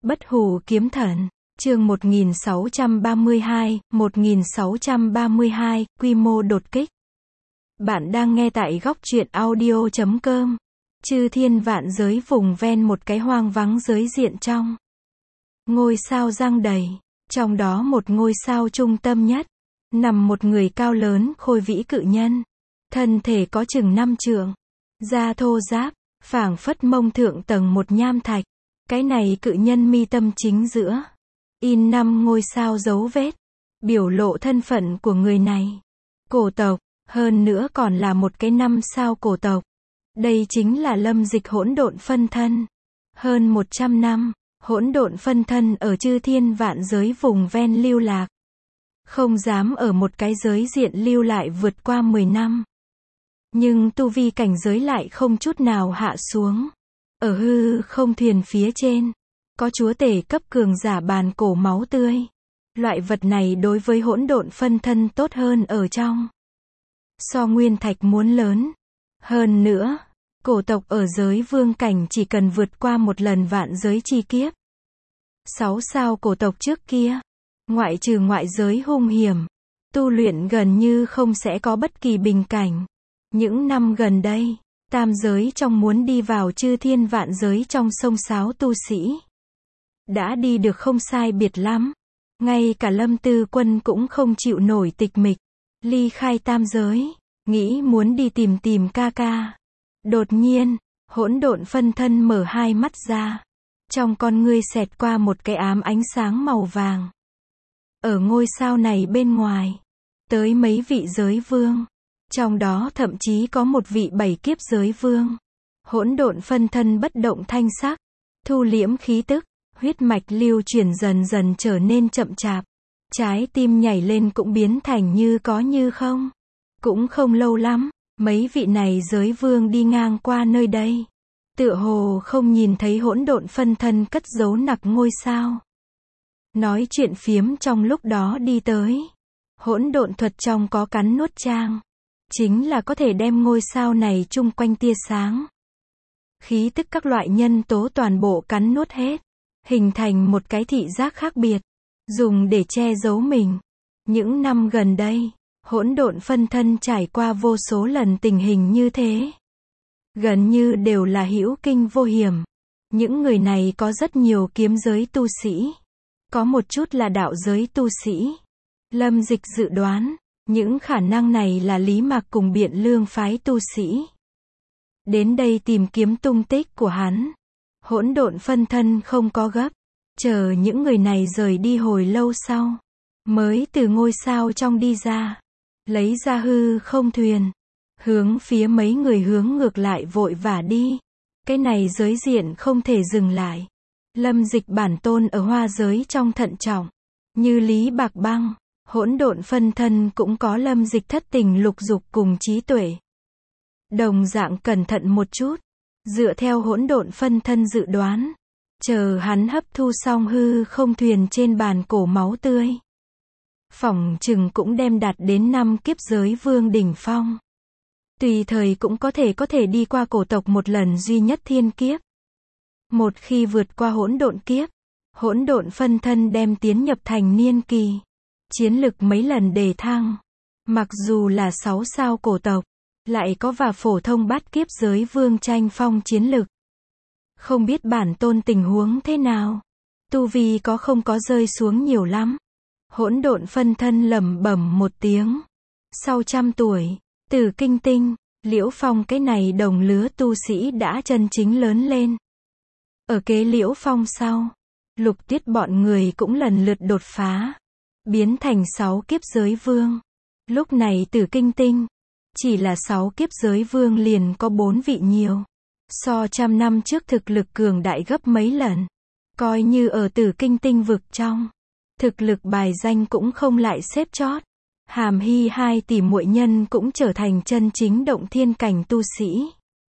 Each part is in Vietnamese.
Bất hủ kiếm thần, chương 1632, quy mô đột kích. Bạn đang nghe tại góc truyện audio.com. Chư thiên vạn giới vùng ven một cái hoang vắng giới diện trong. Ngôi sao giăng đầy, trong đó một ngôi sao trung tâm nhất, nằm một người cao lớn khôi vĩ cự nhân. Thân thể có chừng 5 trượng, da thô ráp, phảng phất mông thượng tầng một nham thạch. Cái này cự nhân mi tâm chính giữa, in 5 ngôi sao dấu vết, biểu lộ thân phận của người này. Cổ tộc, hơn nữa còn là một cái 5 sao cổ tộc. Đây chính là Lâm Dịch hỗn độn phân thân. Hơn 100 năm, hỗn độn phân thân ở chư thiên vạn giới vùng ven lưu lạc. Không dám ở một cái giới diện lưu lại vượt qua 10 năm. Nhưng tu vi cảnh giới lại không chút nào hạ xuống. Ở hư không thuyền phía trên, có chúa tể cấp cường giả bàn cổ máu tươi. Loại vật này đối với hỗn độn phân thân tốt hơn ở trong. So nguyên thạch muốn lớn. Hơn nữa, cổ tộc ở giới vương cảnh chỉ cần vượt qua một lần vạn giới chi kiếp. 6 sao cổ tộc trước kia, ngoại trừ ngoại giới hung hiểm, tu luyện gần như không sẽ có bất kỳ bình cảnh. Những năm gần đây, tam giới trong muốn đi vào chư thiên vạn giới trong sông sáo tu sĩ. Đã đi được không sai biệt lắm. Ngay cả Lâm Tư Quân cũng không chịu nổi tịch mịch. Ly khai tam giới, nghĩ muốn đi tìm ca ca. Đột nhiên, hỗn độn phân thân mở hai mắt ra. Trong con ngươi xẹt qua một cái ám ánh sáng màu vàng. Ở ngôi sao này bên ngoài, tới mấy vị giới vương. Trong đó thậm chí có một vị 7 kiếp giới vương. Hỗn độn phân thân bất động thanh sắc, thu liễm khí tức, huyết mạch lưu chuyển dần dần trở nên chậm chạp. Trái tim nhảy lên cũng biến thành như có như không. Cũng không lâu lắm, mấy vị này giới vương đi ngang qua nơi đây. Tựa hồ không nhìn thấy hỗn độn phân thân cất giấu nặc ngôi sao. Nói chuyện phiếm trong lúc đó đi tới. Hỗn độn thuật trong có cắn nuốt trang. Chính là có thể đem ngôi sao này chung quanh tia sáng. Khí tức các loại nhân tố toàn bộ cắn nuốt hết. Hình thành một cái thị giác khác biệt. Dùng để che giấu mình. Những năm gần đây, hỗn độn phân thân trải qua vô số lần tình hình như thế. Gần như đều là hữu kinh vô hiểm. Những người này có rất nhiều kiếm giới tu sĩ. Có một chút là đạo giới tu sĩ. Lâm Dịch dự đoán. Những khả năng này là Lý Mạc cùng Biện Lương phái tu sĩ. Đến đây tìm kiếm tung tích của hắn. Hỗn độn phân thân không có gấp. Chờ những người này rời đi hồi lâu sau. Mới từ ngôi sao trong đi ra. Lấy ra hư không thuyền. Hướng phía mấy người hướng ngược lại vội vã đi. Cái này giới diện không thể dừng lại. Lâm Dịch bản tôn ở hoa giới trong thận trọng. Như Lý Bạc Băng. Hỗn độn phân thân cũng có Lâm Dịch thất tình lục dục cùng trí tuệ. Đồng dạng cẩn thận một chút. Dựa theo hỗn độn phân thân dự đoán. Chờ hắn hấp thu xong hư không thuyền trên bàn cổ máu tươi. Phỏng chừng cũng đem đạt đến 5 kiếp giới vương đỉnh phong. Tùy thời cũng có thể đi qua cổ tộc một lần duy nhất thiên kiếp. Một khi vượt qua hỗn độn kiếp, hỗn độn phân thân đem tiến nhập thành niên kỳ. Chiến lực mấy lần đề thăng. Mặc dù là 6 sao cổ tộc, lại có và phổ thông bát kiếp giới vương tranh phong chiến lực. Không biết bản tôn tình huống thế nào. Tu vi có không có rơi xuống nhiều lắm. Hỗn độn phân thân lẩm bẩm một tiếng. Sau 100 tuổi, Tử Kinh Tinh, Liễu Phong cái này đồng lứa tu sĩ đã chân chính lớn lên. Ở kế Liễu Phong sau, Lục Tuyết bọn người cũng lần lượt đột phá. Biến thành 6 kiếp giới vương. Lúc này Tử Kinh Tinh, chỉ là 6 kiếp giới vương liền có 4 vị nhiều. So 100 năm trước thực lực cường đại gấp mấy lần. Coi như ở Tử Kinh Tinh vực trong. Thực lực bài danh cũng không lại xếp chót. Hàm Hy 2 tỷ muội nhân cũng trở thành chân chính động thiên cảnh tu sĩ.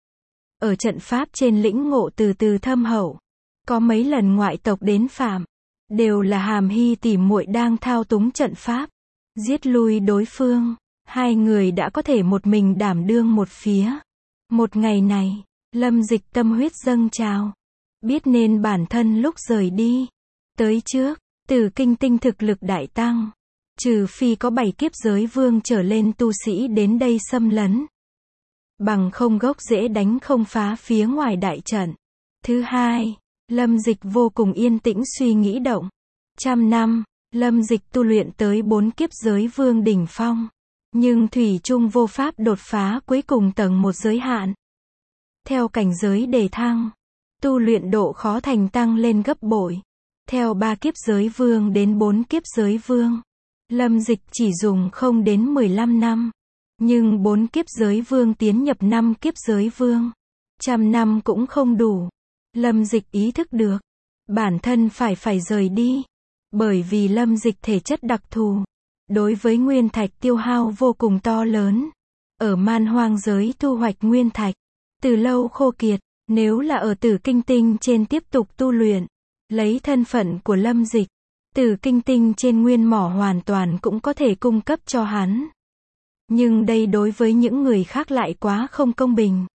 Ở trận pháp trên lĩnh ngộ từ từ thâm hậu. Có mấy lần ngoại tộc đến phạm. Đều là Hàm Hy tỷ muội đang thao túng trận pháp. Giết lui đối phương. Hai người đã có thể một mình đảm đương một phía. Một ngày này, Lâm Dịch tâm huyết dâng trào. biết nên bản thân lúc rời đi. Tới trước, Tử Kinh Tinh thực lực đại tăng. Trừ phi có 7 kiếp giới vương trở lên tu sĩ đến đây xâm lấn. Bằng không gốc rễ đánh không phá phía ngoài đại trận. Thứ hai, Lâm Dịch vô cùng yên tĩnh suy nghĩ động. 100 năm, Lâm Dịch tu luyện tới 4 kiếp giới vương đỉnh phong. Nhưng thủy chung vô pháp đột phá cuối cùng tầng 1 giới hạn. Theo cảnh giới đề thăng, tu luyện độ khó thành tăng lên gấp bội. Theo 3 kiếp giới vương đến 4 kiếp giới vương, Lâm Dịch chỉ dùng không đến 15 năm. Nhưng 4 kiếp giới vương tiến nhập 5 kiếp giới vương. 100 năm cũng không đủ. Lâm Dịch ý thức được, bản thân phải rời đi. Bởi vì Lâm Dịch thể chất đặc thù, đối với nguyên thạch tiêu hao vô cùng to lớn. Ở man hoang giới thu hoạch nguyên thạch, từ lâu khô kiệt. Nếu là ở Tử Kinh Tinh trên tiếp tục tu luyện, lấy thân phận của Lâm Dịch, Tử Kinh Tinh trên nguyên mỏ hoàn toàn cũng có thể cung cấp cho hắn. Nhưng đây đối với những người khác lại quá không công bình.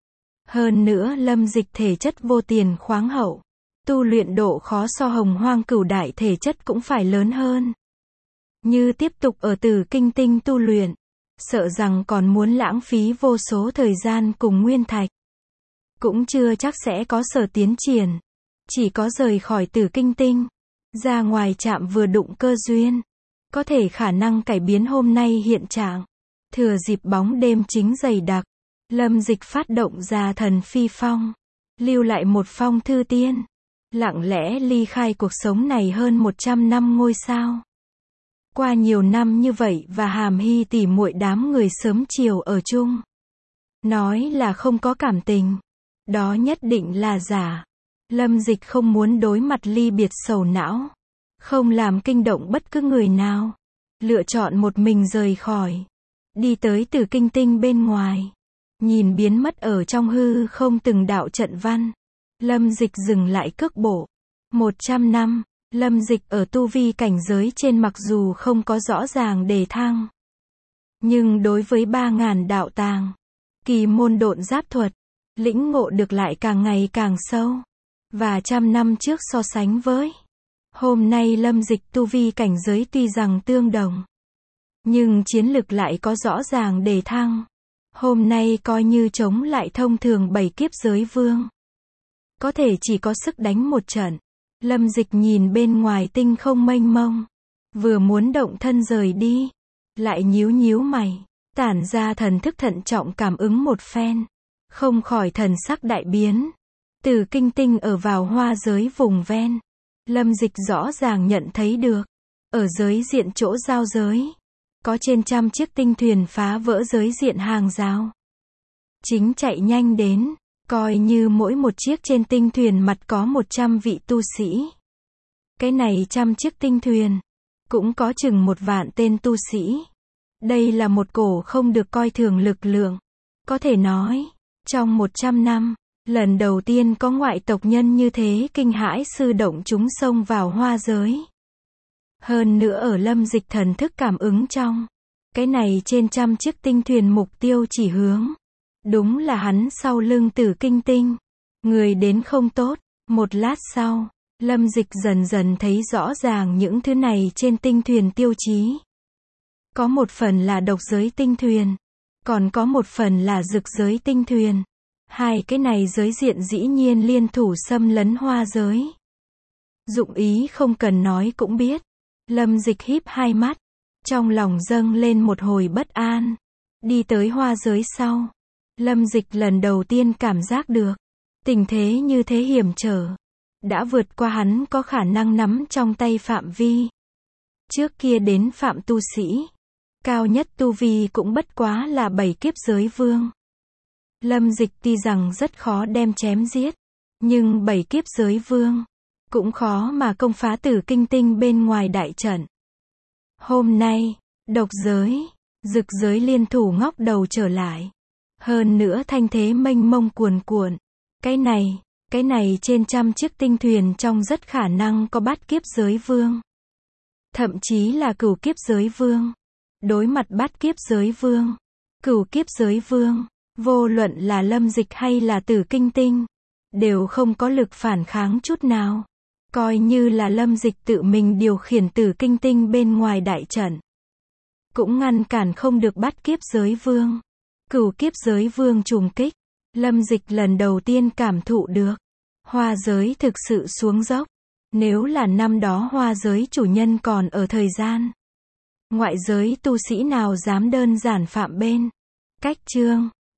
Hơn nữa Lâm Dịch thể chất vô tiền khoáng hậu. Tu luyện độ khó so Hồng Hoang Cửu Đại thể chất cũng phải lớn hơn. Như tiếp tục ở Tử Kinh Tinh tu luyện, sợ rằng còn muốn lãng phí vô số thời gian cùng nguyên thạch. Cũng chưa chắc sẽ có sở tiến triển. Chỉ có rời khỏi Tử Kinh Tinh, ra ngoài chạm vừa đụng cơ duyên, có thể khả năng cải biến hôm nay hiện trạng. Thừa dịp bóng đêm chính dày đặc, Lâm Dịch phát động ra thần phi phong, lưu lại một phong thư tiên, lặng lẽ ly khai cuộc sống này hơn 100 năm ngôi sao. Qua nhiều năm như vậy và Hàm Hy tỉ muội đám người sớm chiều ở chung. Nói là không có cảm tình, đó nhất định là giả. Lâm Dịch không muốn đối mặt ly biệt sầu não, không làm kinh động bất cứ người nào. Lựa chọn một mình rời khỏi, đi tới Tử Kinh Tinh bên ngoài. Nhìn biến mất ở trong hư không từng đạo trận văn, Lâm Dịch dừng lại cước bộ. 100 năm, Lâm Dịch ở tu vi cảnh giới trên mặc dù không có rõ ràng đề thăng, nhưng đối với 3.000 đạo tàng, kỳ môn độn giáp thuật, lĩnh ngộ được lại càng ngày càng sâu. Và 100 năm trước so sánh với hôm nay Lâm Dịch tu vi cảnh giới tuy rằng tương đồng, nhưng chiến lực lại có rõ ràng đề thăng. Hôm nay coi như chống lại thông thường 7 kiếp giới vương, có thể chỉ có sức đánh một trận. Lâm Dịch nhìn bên ngoài tinh không mênh mông, vừa muốn động thân rời đi, lại nhíu mày, tản ra thần thức thận trọng cảm ứng một phen, không khỏi thần sắc đại biến. Tử Kinh Tinh ở vào hoa giới vùng ven, Lâm Dịch rõ ràng nhận thấy được, ở giới diện chỗ giao giới, có trên 100 chiếc tinh thuyền phá vỡ giới diện hàng rào, chính chạy nhanh đến, coi như mỗi một chiếc trên tinh thuyền mặt có 100 vị tu sĩ. Cái này 100 chiếc tinh thuyền, cũng có chừng 1 vạn tên tu sĩ. Đây là một cổ không được coi thường lực lượng. Có thể nói, trong 100 năm, lần đầu tiên có ngoại tộc nhân như thế kinh hãi sư động chúng xông vào hoa giới. Hơn nữa ở Lâm Dịch thần thức cảm ứng trong, cái này trên 100 chiếc tinh thuyền mục tiêu chỉ hướng, đúng là hắn sau lưng Tử Kinh Tinh. Người đến không tốt. Một lát sau, Lâm Dịch dần dần thấy rõ ràng những thứ này trên tinh thuyền tiêu chí. Có một phần là độc giới tinh thuyền, còn có một phần là dực giới tinh thuyền. Hai cái này giới diện dĩ nhiên liên thủ xâm lấn hoa giới. Dụng ý không cần nói cũng biết. Lâm Dịch híp hai mắt, trong lòng dâng lên một hồi bất an. Đi tới hoa giới sau, Lâm Dịch lần đầu tiên cảm giác được, tình thế như thế hiểm trở, đã vượt qua hắn có khả năng nắm trong tay phạm vi. Trước kia đến phạm tu sĩ, cao nhất tu vi cũng bất quá là 7 kiếp giới vương. Lâm Dịch tuy rằng rất khó đem chém giết, nhưng 7 kiếp giới vương, cũng khó mà công phá Tử Kinh Tinh bên ngoài đại trận. Hôm nay, độc giới, dực giới liên thủ ngóc đầu trở lại. Hơn nữa thanh thế mênh mông cuồn cuộn. Cái này trên 100 chiếc tinh thuyền trong rất khả năng có bát kiếp giới vương. Thậm chí là cửu kiếp giới vương. Đối mặt bát kiếp giới vương, cửu kiếp giới vương, vô luận là Lâm Dịch hay là Tử Kinh Tinh, đều không có lực phản kháng chút nào. Coi như là Lâm Dịch tự mình điều khiển Tử Kinh Tinh bên ngoài đại trận, cũng ngăn cản không được Bát Kiếp Giới Vương. Cửu Kiếp Giới Vương trùng kích, Lâm Dịch lần đầu tiên cảm thụ được Hoa giới thực sự xuống dốc. Nếu là năm đó Hoa giới chủ nhân còn ở thời gian, ngoại giới tu sĩ nào dám đơn giản phạm bên cách chương.